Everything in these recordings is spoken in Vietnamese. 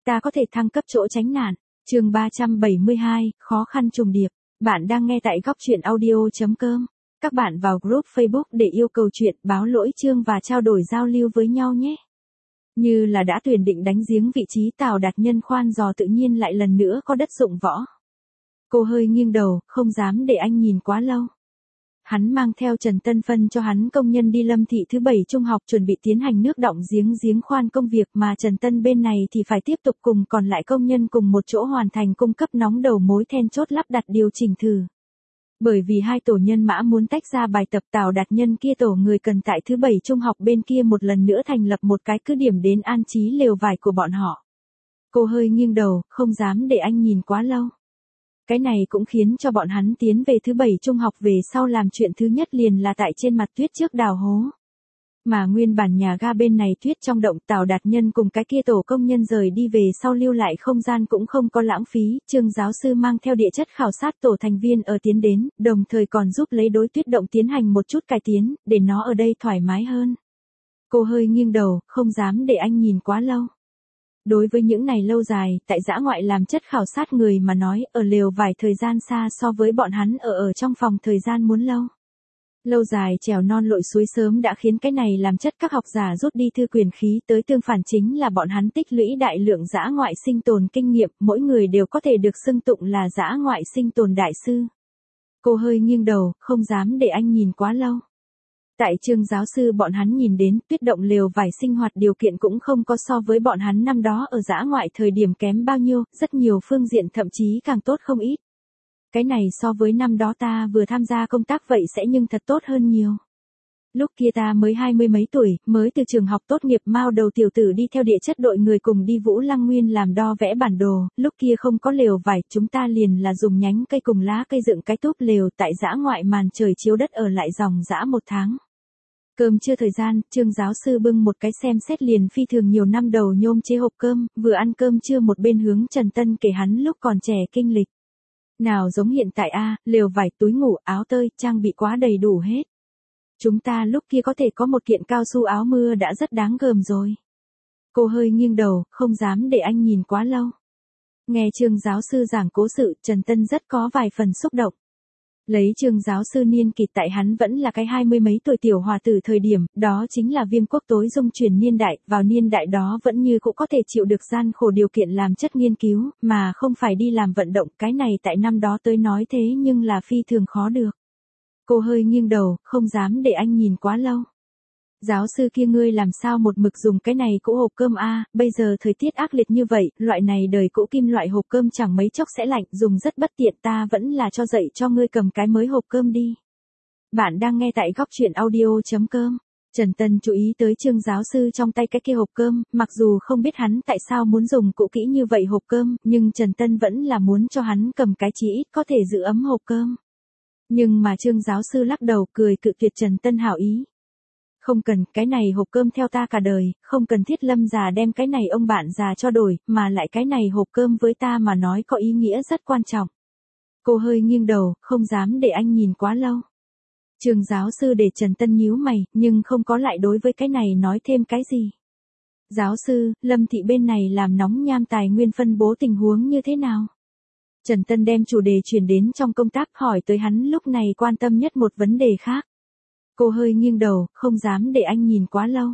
ta có thể thăng cấp chỗ tránh nạn. Chương 372, khó khăn trùng điệp. Bạn đang nghe tại góc truyện audio.com. Các bạn vào group Facebook để yêu cầu chuyện, báo lỗi chương và trao đổi giao lưu với nhau nhé. Như là đã tuyển định đánh giếng vị trí Tào Đạt Nhân khoan dò tự nhiên lại lần nữa có đất dụng võ. Cô hơi nghiêng đầu, không dám để anh nhìn quá lâu. Hắn mang theo Trần Tân phân cho hắn công nhân đi Lâm thị thứ 7 trung học chuẩn bị tiến hành nước đọng giếng khoan công việc, mà Trần Tân bên này thì phải tiếp tục cùng còn lại công nhân cùng một chỗ hoàn thành cung cấp nóng đầu mối then chốt lắp đặt điều chỉnh thử. Bởi vì hai tổ nhân mã muốn tách ra bài tập, Tào Đạt Nhân kia tổ người cần tại thứ 7 trung học bên kia một lần nữa thành lập một cái cứ điểm đến an trí lều vải của bọn họ. Cô hơi nghiêng đầu, không dám để anh nhìn quá lâu. Cái này cũng khiến cho bọn hắn tiến về thứ 7 trung học về sau làm chuyện thứ nhất liền là tại trên mặt tuyết trước đào hố. Mà nguyên bản nhà ga bên này tuyết trong động, Tào Đạt Nhân cùng cái kia tổ công nhân rời đi về sau lưu lại không gian cũng không có lãng phí, Trương giáo sư mang theo địa chất khảo sát tổ thành viên ở tiến đến, đồng thời còn giúp lấy đối tuyết động tiến hành một chút cải tiến, để nó ở đây thoải mái hơn. Cô hơi nghiêng đầu, không dám để anh nhìn quá lâu. Đối với những này lâu dài, tại dã ngoại làm chất khảo sát người mà nói, ở lều vải thời gian xa so với bọn hắn ở trong phòng thời gian muốn lâu. Lâu dài trèo non lội suối sớm đã khiến cái này làm chất các học giả rút đi thư quyền khí, tới tương phản chính là bọn hắn tích lũy đại lượng dã ngoại sinh tồn kinh nghiệm, mỗi người đều có thể được xưng tụng là dã ngoại sinh tồn đại sư. Cô hơi nghiêng đầu, không dám để anh nhìn quá lâu. Tại Trương giáo sư bọn hắn nhìn đến, tuyết động lều vải sinh hoạt điều kiện cũng không có so với bọn hắn năm đó ở dã ngoại thời điểm kém bao nhiêu, rất nhiều phương diện thậm chí càng tốt không ít. Cái này so với năm đó ta vừa tham gia công tác vậy sẽ nhưng thật tốt hơn nhiều. Lúc kia ta mới 20 mấy tuổi, mới từ trường học tốt nghiệp, mao đầu tiểu tử đi theo địa chất đội người cùng đi Vũ Lăng Nguyên làm đo vẽ bản đồ, lúc kia không có lều vải, chúng ta liền là dùng nhánh cây cùng lá cây dựng cái túp lều tại dã ngoại màn trời chiếu đất ở lại dòng dã một tháng. Cơm trưa thời gian, Trương giáo sư bưng một cái xem xét liền phi thường nhiều năm đầu nhôm chế hộp cơm, vừa ăn cơm trưa một bên hướng Trần Tân kể hắn lúc còn trẻ kinh lịch. Nào giống hiện tại lều vải, túi ngủ, áo tơi, trang bị quá đầy đủ hết. Chúng ta lúc kia có thể có một kiện cao su áo mưa đã rất đáng gờm rồi. Cô hơi nghiêng đầu, không dám để anh nhìn quá lâu. Nghe Trương giáo sư giảng cố sự, Trần Tân rất có vài phần xúc động. Lấy Trương giáo sư niên kỷ tại hắn vẫn là cái 20 mấy tuổi tiểu hòa tử thời điểm, đó chính là Viêm quốc tối dung truyền niên đại, vào niên đại đó vẫn như cũng có thể chịu được gian khổ điều kiện làm chất nghiên cứu, mà không phải đi làm vận động, cái này tại năm đó tới nói thế nhưng là phi thường khó được. Cô hơi nghiêng đầu, không dám để anh nhìn quá lâu. Giáo sư kia ngươi làm sao một mực dùng cái này cũ hộp cơm bây giờ thời tiết ác liệt như vậy, loại này đời cũ kim loại hộp cơm chẳng mấy chốc sẽ lạnh, dùng rất bất tiện, ta vẫn là cho dạy cho ngươi cầm cái mới hộp cơm đi. Bạn đang nghe tại góc truyện audio.com. Trần Tân chú ý tới Trương giáo sư trong tay cái kia hộp cơm, mặc dù không biết hắn tại sao muốn dùng cũ kỹ như vậy hộp cơm, nhưng Trần Tân vẫn là muốn cho hắn cầm cái chí ít có thể giữ ấm hộp cơm. Nhưng mà Trương giáo sư lắc đầu cười cự tuyệt Trần Tân hảo ý. Không cần, cái này hộp cơm theo ta cả đời, không cần thiết Lâm già đem cái này ông bạn già cho đổi, mà lại cái này hộp cơm với ta mà nói có ý nghĩa rất quan trọng. Cô hơi nghiêng đầu, không dám để anh nhìn quá lâu. Trương giáo sư để Trần Tân nhíu mày, nhưng không có lại đối với cái này nói thêm cái gì. Giáo sư, Lâm thị bên này làm nóng nham tài nguyên phân bố tình huống như thế nào? Trần Tân đem chủ đề chuyển đến trong công tác, hỏi tới hắn lúc này quan tâm nhất một vấn đề khác. Cô hơi nghiêng đầu, không dám để anh nhìn quá lâu.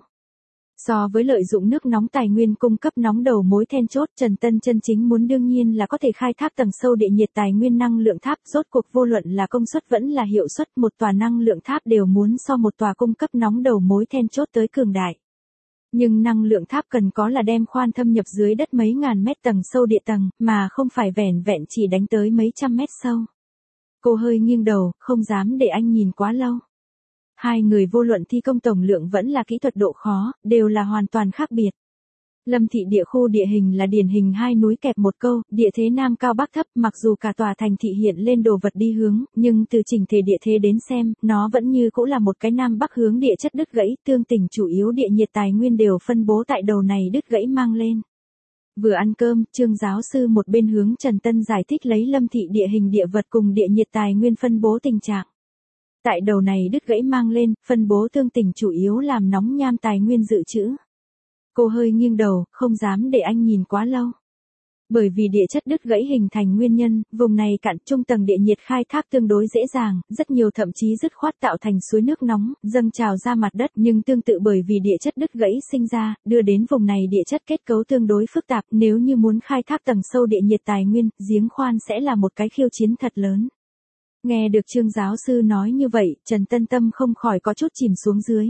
So với lợi dụng nước nóng tài nguyên cung cấp nóng đầu mối then chốt, Trần Tân chân chính muốn đương nhiên là có thể khai thác tầng sâu địa nhiệt tài nguyên năng lượng tháp, rốt cuộc vô luận là công suất vẫn là hiệu suất, một tòa năng lượng tháp đều muốn so một tòa cung cấp nóng đầu mối then chốt tới cường đại. Nhưng năng lượng tháp cần có là đem khoan thâm nhập dưới đất mấy ngàn mét tầng sâu địa tầng, mà không phải vẻn vẹn chỉ đánh tới mấy trăm mét sâu. Cô hơi nghiêng đầu, không dám để anh nhìn quá lâu. Hai người vô luận thi công tổng lượng vẫn là kỹ thuật độ khó, đều là hoàn toàn khác biệt. Lâm thị địa khu địa hình là điển hình hai núi kẹp một câu, địa thế nam cao bắc thấp, mặc dù cả tòa thành thị hiện lên đồ vật đi hướng, nhưng từ chỉnh thể địa thế đến xem, nó vẫn như cũng là một cái nam bắc hướng địa chất đứt gãy, tương tình chủ yếu địa nhiệt tài nguyên đều phân bố tại đầu này đứt gãy mang lên. Vừa ăn cơm, Trương giáo sư một bên hướng Trần Tân giải thích lấy Lâm thị địa hình địa vật cùng địa nhiệt tài nguyên phân bố tình trạng. Tại đầu này đứt gãy mang lên, phân bố tương tình chủ yếu làm nóng nham tài nguyên dự trữ. Cô hơi nghiêng đầu, không dám để anh nhìn quá lâu. Bởi vì địa chất đứt gãy hình thành nguyên nhân, vùng này cạn trung tầng địa nhiệt khai thác tương đối dễ dàng, rất nhiều thậm chí dứt khoát tạo thành suối nước nóng, dâng trào ra mặt đất, nhưng tương tự bởi vì địa chất đứt gãy sinh ra, đưa đến vùng này địa chất kết cấu tương đối phức tạp, nếu như muốn khai thác tầng sâu địa nhiệt tài nguyên, giếng khoan sẽ là một cái khiêu chiến thật lớn. Nghe được Trương giáo sư nói như vậy, Trần Tân Tâm không khỏi có chút chìm xuống dưới.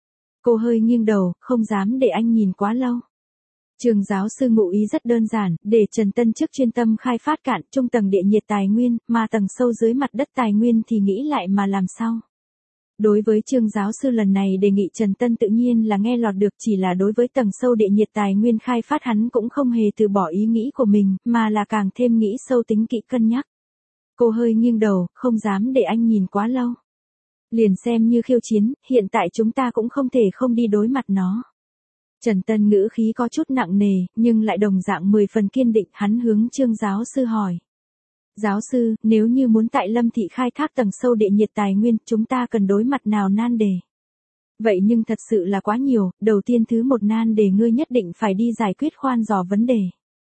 Cô hơi nghiêng đầu, không dám để anh nhìn quá lâu. Trương giáo sư ngụ ý rất đơn giản, để Trần Tân trước chuyên tâm khai phát cạn trung tầng địa nhiệt tài nguyên, mà tầng sâu dưới mặt đất tài nguyên thì nghĩ lại mà làm sao. Đối với Trương giáo sư lần này đề nghị Trần Tân tự nhiên là nghe lọt được, chỉ là đối với tầng sâu địa nhiệt tài nguyên khai phát hắn cũng không hề từ bỏ ý nghĩ của mình, mà là càng thêm nghĩ sâu tính kỹ cân nhắc. Cô hơi nghiêng đầu, không dám để anh nhìn quá lâu. Liền xem như khiêu chiến, hiện tại chúng ta cũng không thể không đi đối mặt nó. Trần Tân ngữ khí có chút nặng nề, nhưng lại đồng dạng 10 phần kiên định, hắn hướng Trương giáo sư hỏi. Giáo sư, nếu như muốn tại Lâm Thị khai thác tầng sâu địa nhiệt tài nguyên, chúng ta cần đối mặt nào nan đề? Vậy nhưng thật sự là quá nhiều, đầu tiên thứ một nan đề ngươi nhất định phải đi giải quyết khoan dò vấn đề.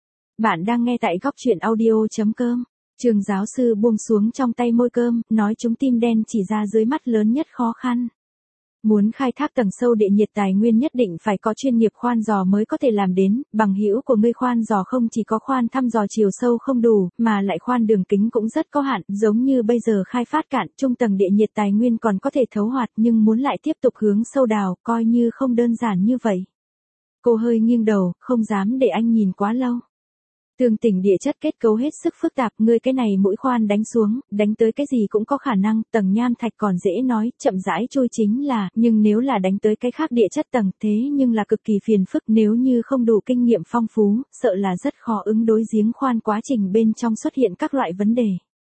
Bạn đang nghe tại góc truyện audio.com. Trương giáo sư buông xuống trong tay môi cơm, nói chúng tim đen chỉ ra dưới mắt lớn nhất khó khăn. Muốn khai thác tầng sâu địa nhiệt tài nguyên nhất định phải có chuyên nghiệp khoan dò mới có thể làm đến, bằng hữu của ngươi khoan dò không chỉ có khoan thăm dò chiều sâu không đủ, mà lại khoan đường kính cũng rất có hạn, giống như bây giờ khai phát cạn, trung tầng địa nhiệt tài nguyên còn có thể thấu hoạt nhưng muốn lại tiếp tục hướng sâu đào, coi như không đơn giản như vậy. Cô hơi nghiêng đầu, không dám để anh nhìn quá lâu. Tương tình địa chất kết cấu hết sức phức tạp, ngươi cái này mũi khoan đánh xuống, đánh tới cái gì cũng có khả năng, tầng nham thạch còn dễ nói, chậm rãi trôi chính là, nhưng nếu là đánh tới cái khác địa chất tầng thế nhưng là cực kỳ phiền phức, nếu như không đủ kinh nghiệm phong phú, sợ là rất khó ứng đối giếng khoan quá trình bên trong xuất hiện các loại vấn đề.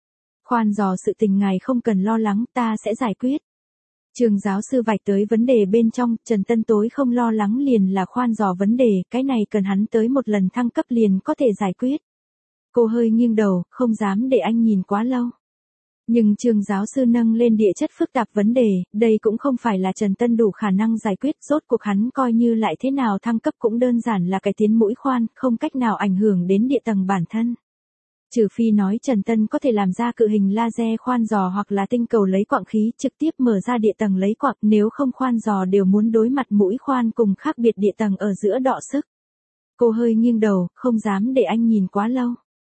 Khoan dò sự tình ngài không cần lo lắng, ta sẽ giải quyết. Trương giáo sư vạch tới vấn đề bên trong, Trần Tân tối không lo lắng liền là khoan dò vấn đề, cái này cần hắn tới một lần thăng cấp liền có thể giải quyết. Cô hơi nghiêng đầu, không dám để anh nhìn quá lâu. Nhưng Trương giáo sư nâng lên địa chất phức tạp vấn đề, đây cũng không phải là Trần Tân đủ khả năng giải quyết, rốt cuộc hắn coi như lại thế nào thăng cấp cũng đơn giản là cải tiến mũi khoan, không cách nào ảnh hưởng đến địa tầng bản thân. Trừ phi nói Trần Tân có thể làm ra cự hình laser khoan dò hoặc là tinh cầu lấy quặng khí trực tiếp mở ra địa tầng lấy quặng, nếu không khoan dò đều muốn đối mặt mũi khoan cùng khác biệt địa tầng ở giữa đọ sức. Cô hơi nghiêng đầu, không dám để anh nhìn quá lâu.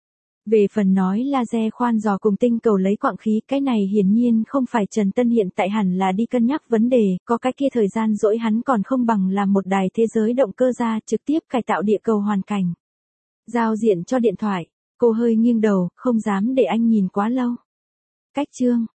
Về phần nói laser khoan dò cùng tinh cầu lấy quặng khí, cái này hiển nhiên không phải Trần Tân hiện tại hẳn là đi cân nhắc vấn đề, có cái kia thời gian rỗi hắn còn không bằng làm một đài thế giới động cơ ra trực tiếp cải tạo địa cầu hoàn cảnh. Giao diện cho điện thoại. Cô hơi nghiêng đầu, không dám để anh nhìn quá lâu. Cách chương